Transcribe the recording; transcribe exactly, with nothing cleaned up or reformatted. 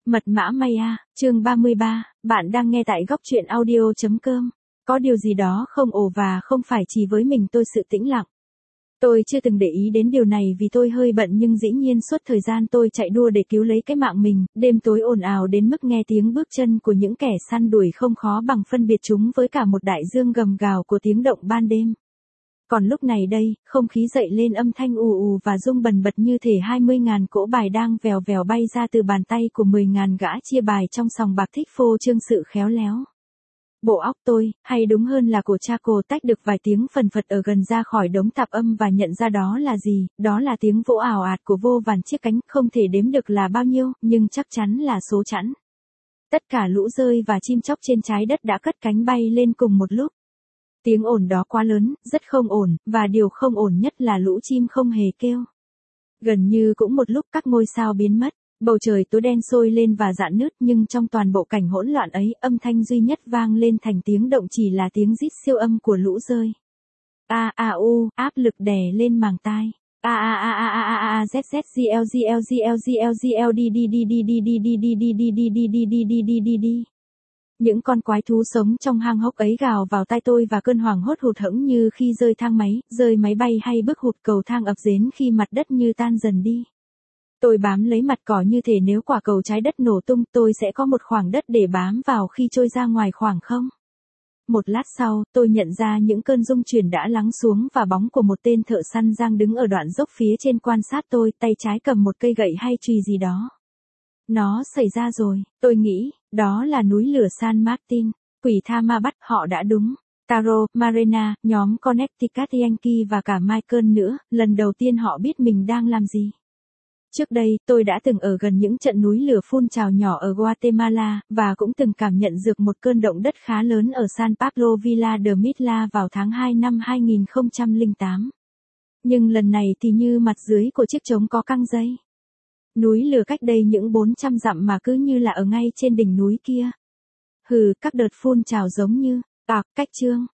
Mật mã Maya, chương ba mươi ba, bạn đang nghe tại góc truyện audio.com. Có điều gì đó không ổn và không phải chỉ với mình tôi sự tĩnh lặng. Tôi chưa từng để ý đến điều này vì tôi hơi bận nhưng dĩ nhiên suốt thời gian tôi chạy đua để cứu lấy cái mạng mình, đêm tối ồn ào đến mức nghe tiếng bước chân của những kẻ săn đuổi không khó bằng phân biệt chúng với cả một đại dương gầm gào của tiếng động ban đêm. Còn lúc này đây, không khí dậy lên âm thanh ù ù và rung bần bật như thể hai mươi ngàn cỗ bài đang vèo vèo bay ra từ bàn tay của mười ngàn gã chia bài trong sòng bạc thích phô trương sự khéo léo. Bộ óc tôi, hay đúng hơn là cổ cha cô tách được vài tiếng phần phật ở gần ra khỏi đống tạp âm và nhận ra đó là gì, đó là tiếng vỗ ào ạt của vô vàn chiếc cánh, không thể đếm được là bao nhiêu, nhưng chắc chắn là số chẵn. Tất cả lũ rơi và chim chóc trên trái đất đã cất cánh bay lên cùng một lúc. Tiếng ồn đó quá lớn, rất không ổn, và điều không ổn nhất là lũ chim không hề kêu. Gần như cũng một lúc các ngôi sao biến mất, bầu trời tối đen sôi lên và rạn nứt nhưng trong toàn bộ cảnh hỗn loạn ấy, âm thanh duy nhất vang lên thành tiếng động chỉ là tiếng rít siêu âm của lũ rơi. A a u, áp lực đè lên màng tai. A a a a a a a z z g l g l g l g l g l d d d d d d d d d d d d d d d d d. Những con quái thú sống trong hang hốc ấy gào vào tai tôi và cơn hoảng hốt hụt hẫng như khi rơi thang máy, rơi máy bay hay bước hụt cầu thang ập dến khi mặt đất như tan dần đi. Tôi bám lấy mặt cỏ như thể nếu quả cầu trái đất nổ tung tôi sẽ có một khoảng đất để bám vào khi trôi ra ngoài khoảng không. Một lát sau, tôi nhận ra những cơn rung chuyển đã lắng xuống và bóng của một tên thợ săn giang đứng ở đoạn dốc phía trên quan sát tôi, tay trái cầm một cây gậy hay chùy gì đó. Nó xảy ra rồi, tôi nghĩ, đó là núi lửa San Martin, quỷ tha ma bắt, họ đã đúng. Taro, Marina, nhóm Connecticut Yankee và cả Michael nữa, lần đầu tiên họ biết mình đang làm gì. Trước đây, tôi đã từng ở gần những trận núi lửa phun trào nhỏ ở Guatemala, và cũng từng cảm nhận được một cơn động đất khá lớn ở San Pablo Villa de Mitla vào tháng hai năm hai nghìn không trăm lẻ tám. Nhưng lần này thì như mặt dưới của chiếc trống có căng dây. Núi lửa cách đây những bốn trăm dặm mà cứ như là ở ngay trên đỉnh núi kia. Hừ, các đợt phun trào giống như, tạc, cách chương,